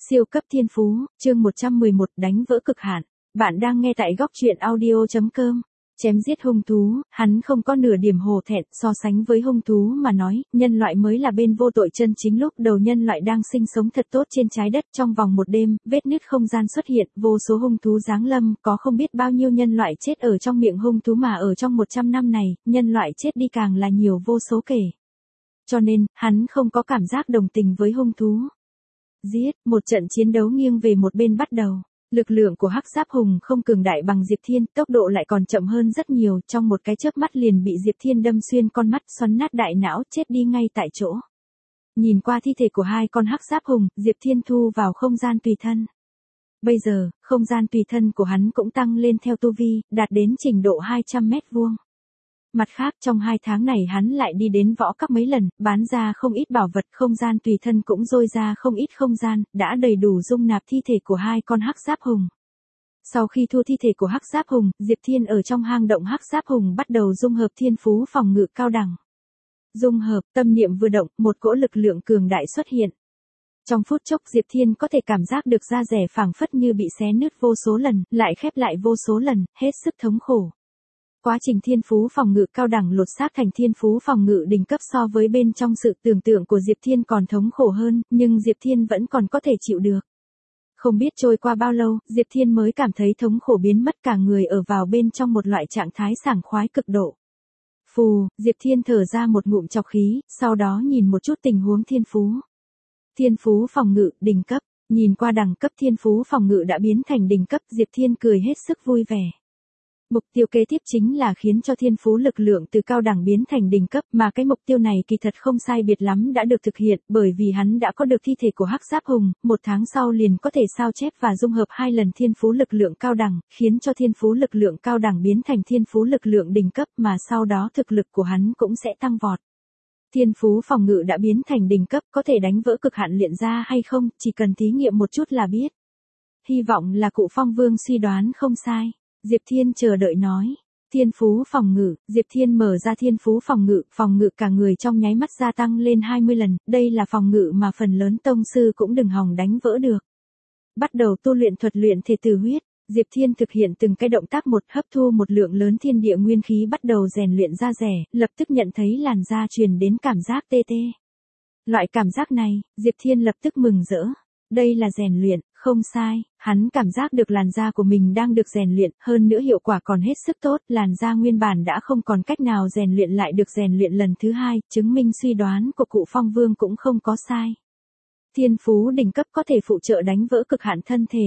Siêu cấp thiên phú, chương 111 đánh vỡ cực hạn. Bạn đang nghe tại góc truyện audio.com. Chém giết hung thú, hắn không có nửa điểm hổ thẹn, so sánh với hung thú mà nói, nhân loại mới là bên vô tội chân chính. Lúc đầu nhân loại đang sinh sống thật tốt trên trái đất, trong vòng một đêm, vết nứt không gian xuất hiện, vô số hung thú giáng lâm, có không biết bao nhiêu nhân loại chết ở trong miệng hung thú, mà ở trong 100 năm này, nhân loại chết đi càng là nhiều vô số kể. Cho nên, hắn không có cảm giác đồng tình với hung thú. Giết, một trận chiến đấu nghiêng về một bên bắt đầu. Lực lượng của Hắc Giáp Hùng không cường đại bằng Diệp Thiên, tốc độ lại còn chậm hơn rất nhiều, trong một cái chớp mắt liền bị Diệp Thiên đâm xuyên con mắt, xoắn nát đại não, chết đi ngay tại chỗ. Nhìn qua thi thể của hai con Hắc Giáp Hùng, Diệp Thiên thu vào không gian tùy thân. Bây giờ, không gian tùy thân của hắn cũng tăng lên theo tu vi, đạt đến trình độ 200 mét vuông. Mặt khác, trong 2 tháng này hắn lại đi đến võ các mấy lần, bán ra không ít bảo vật, không gian tùy thân cũng dôi ra không ít không gian, đã đầy đủ dung nạp thi thể của hai con Hắc Giáp Hùng. Sau khi thu thi thể của Hắc Giáp Hùng, Diệp Thiên ở trong hang động Hắc Giáp Hùng bắt đầu dung hợp thiên phú phòng ngự cao đẳng. Dung hợp, tâm niệm vừa động, một cỗ lực lượng cường đại xuất hiện. Trong phút chốc Diệp Thiên có thể cảm giác được da rẻ phảng phất như bị xé nứt vô số lần, lại khép lại vô số lần, hết sức thống khổ. Quá trình thiên phú phòng ngự cao đẳng lột xác thành thiên phú phòng ngự đỉnh cấp, so với bên trong sự tưởng tượng của Diệp Thiên còn thống khổ hơn, nhưng Diệp Thiên vẫn còn có thể chịu được. Không biết trôi qua bao lâu, Diệp Thiên mới cảm thấy thống khổ biến mất, cả người ở vào bên trong một loại trạng thái sảng khoái cực độ. Phù, Diệp Thiên thở ra một ngụm trọc khí, sau đó nhìn một chút tình huống thiên phú. Thiên phú phòng ngự, đỉnh cấp, nhìn qua đẳng cấp thiên phú phòng ngự đã biến thành đỉnh cấp, Diệp Thiên cười hết sức vui vẻ. Mục tiêu kế tiếp chính là khiến cho thiên phú lực lượng từ cao đẳng biến thành đỉnh cấp, mà cái mục tiêu này kỳ thật không sai biệt lắm đã được thực hiện, bởi vì hắn đã có được thi thể của Hắc Giáp Hùng, 1 tháng sau liền có thể sao chép và dung hợp 2 lần thiên phú lực lượng cao đẳng, khiến cho thiên phú lực lượng cao đẳng biến thành thiên phú lực lượng đỉnh cấp, mà sau đó thực lực của hắn cũng sẽ tăng vọt. Thiên phú phòng ngự đã biến thành đỉnh cấp, có thể đánh vỡ cực hạn luyện ra hay không, chỉ cần thí nghiệm một chút là biết. Hy vọng là cụ Phong Vương suy đoán không sai. Diệp Thiên chờ đợi nói. Thiên phú phòng ngự, Diệp Thiên mở ra thiên phú phòng ngự cả người trong nháy mắt gia tăng lên 20 lần, đây là phòng ngự mà phần lớn tông sư cũng đừng hòng đánh vỡ được. Bắt đầu tu luyện thuật luyện thể tử huyết, Diệp Thiên thực hiện từng cái động tác một, hấp thu một lượng lớn thiên địa nguyên khí, bắt đầu rèn luyện da rẻ, lập tức nhận thấy làn da truyền đến cảm giác tê tê. Loại cảm giác này, Diệp Thiên lập tức mừng rỡ. Đây là rèn luyện, không sai, hắn cảm giác được làn da của mình đang được rèn luyện, hơn nữa hiệu quả còn hết sức tốt, làn da nguyên bản đã không còn cách nào rèn luyện lại được rèn luyện lần thứ 2, chứng minh suy đoán của cụ Phong Vương cũng không có sai. Thiên phú đỉnh cấp có thể phụ trợ đánh vỡ cực hạn thân thể.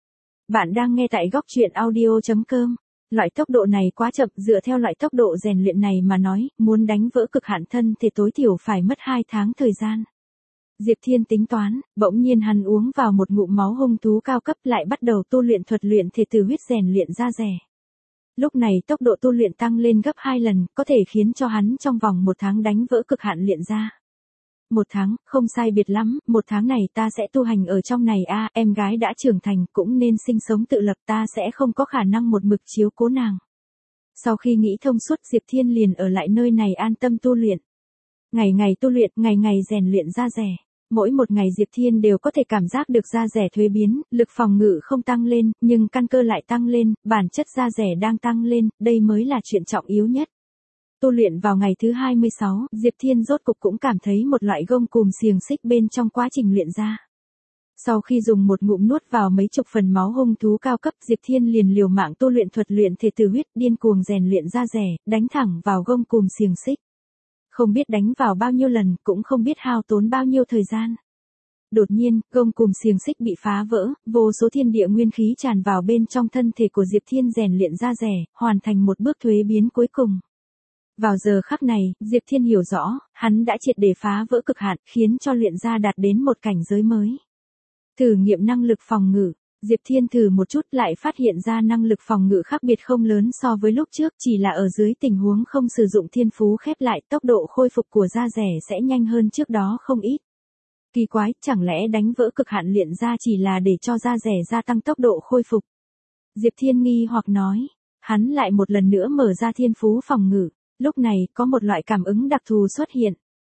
Bạn đang nghe tại góc truyện audio.com. Loại tốc độ này quá chậm, dựa theo loại tốc độ rèn luyện này mà nói, muốn đánh vỡ cực hạn thân thể tối thiểu phải mất 2 tháng thời gian. Diệp Thiên tính toán, bỗng nhiên hắn uống vào một ngụm máu hung thú cao cấp, lại bắt đầu tu luyện thuật luyện thể tử huyết, rèn luyện da rẻ. Lúc này tốc độ tu luyện tăng lên gấp 2 lần, có thể khiến cho hắn trong vòng 1 tháng đánh vỡ cực hạn luyện ra. 1 tháng, không sai biệt lắm, 1 tháng này ta sẽ tu hành ở trong này em gái đã trưởng thành cũng nên sinh sống tự lập, ta sẽ không có khả năng một mực chiếu cố nàng. Sau khi nghĩ thông suốt, Diệp Thiên liền ở lại nơi này an tâm tu luyện. Ngày ngày tu luyện, ngày ngày rèn luyện da rẻ. Mỗi một ngày Diệp Thiên đều có thể cảm giác được da rẻ thuế biến, lực phòng ngự không tăng lên, nhưng căn cơ lại tăng lên, bản chất da rẻ đang tăng lên, đây mới là chuyện trọng yếu nhất. Tu luyện vào ngày thứ 26, Diệp Thiên rốt cục cũng cảm thấy một loại gông cùm xiềng xích bên trong quá trình luyện da. Sau khi dùng một ngụm nuốt vào mấy chục phần máu hung thú cao cấp, Diệp Thiên liền liều mạng tu luyện thuật luyện thể tử huyết, điên cuồng rèn luyện da rẻ, đánh thẳng vào gông cùm xiềng xích. Không biết đánh vào bao nhiêu lần, cũng không biết hao tốn bao nhiêu thời gian. Đột nhiên, gông cùm xiềng xích bị phá vỡ, vô số thiên địa nguyên khí tràn vào bên trong thân thể của Diệp Thiên, rèn luyện da rẻ, hoàn thành một bước thuế biến cuối cùng. Vào giờ khắc này, Diệp Thiên hiểu rõ, hắn đã triệt để phá vỡ cực hạn, khiến cho luyện da đạt đến một cảnh giới mới. Thử nghiệm năng lực phòng ngự. Diệp Thiên thử một chút lại phát hiện ra năng lực phòng ngự khác biệt không lớn so với lúc trước, chỉ là ở dưới tình huống không sử dụng thiên phú khép lại, tốc độ khôi phục của da rẻ sẽ nhanh hơn trước đó không ít. Kỳ quái, chẳng lẽ đánh vỡ cực hạn luyện da chỉ là để cho da rẻ gia tăng tốc độ khôi phục? Diệp Thiên nghi hoặc nói, hắn lại một lần nữa mở ra thiên phú phòng ngự, lúc này có một loại cảm ứng đặc thù xuất hiện.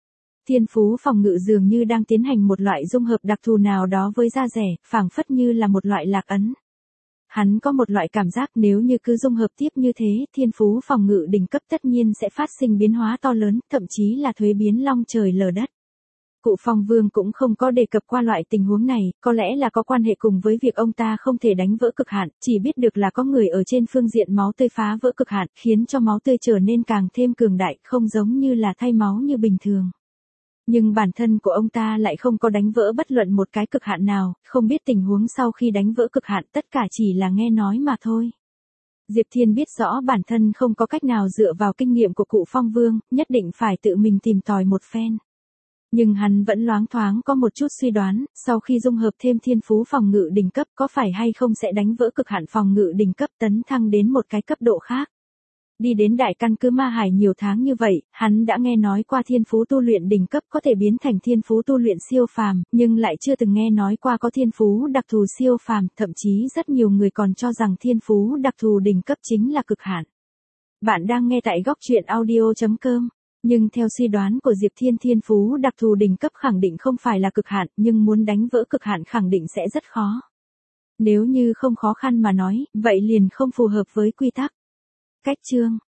Thiên phú phòng ngự dường như đang tiến hành một loại dung hợp đặc thù nào đó với da rẻ, phảng phất như là một loại lạc ấn. Hắn có một loại cảm giác nếu như cứ dung hợp tiếp như thế, thiên phú phòng ngự đỉnh cấp tất nhiên sẽ phát sinh biến hóa to lớn, thậm chí là thuế biến long trời lở đất. Cụ Phong Vương cũng không có đề cập qua loại tình huống này, có lẽ là có quan hệ cùng với việc ông ta không thể đánh vỡ cực hạn, chỉ biết được là có người ở trên phương diện máu tươi phá vỡ cực hạn, khiến cho máu tươi trở nên càng thêm cường đại, không giống như là thay máu như bình thường. Nhưng bản thân của ông ta lại không có đánh vỡ bất luận một cái cực hạn nào, không biết tình huống sau khi đánh vỡ cực hạn, tất cả chỉ là nghe nói mà thôi. Diệp Thiên biết rõ bản thân không có cách nào dựa vào kinh nghiệm của cụ Phong Vương, nhất định phải tự mình tìm tòi một phen. Nhưng hắn vẫn loáng thoáng có một chút suy đoán, sau khi dung hợp thêm thiên phú phòng ngự đỉnh cấp có phải hay không sẽ đánh vỡ cực hạn phòng ngự đỉnh cấp tấn thăng đến một cái cấp độ khác. Đi đến đại căn cứ Ma Hải nhiều tháng như vậy, hắn đã nghe nói qua thiên phú tu luyện đỉnh cấp có thể biến thành thiên phú tu luyện siêu phàm, nhưng lại chưa từng nghe nói qua có thiên phú đặc thù siêu phàm, thậm chí rất nhiều người còn cho rằng thiên phú đặc thù đỉnh cấp chính là cực hạn. Bạn đang nghe tại góc truyện audio.com. Nhưng theo suy đoán của Diệp Thiên, thiên phú đặc thù đỉnh cấp khẳng định không phải là cực hạn, nhưng muốn đánh vỡ cực hạn khẳng định sẽ rất khó. Nếu như không khó khăn mà nói, vậy liền không phù hợp với quy tắc. Cách chương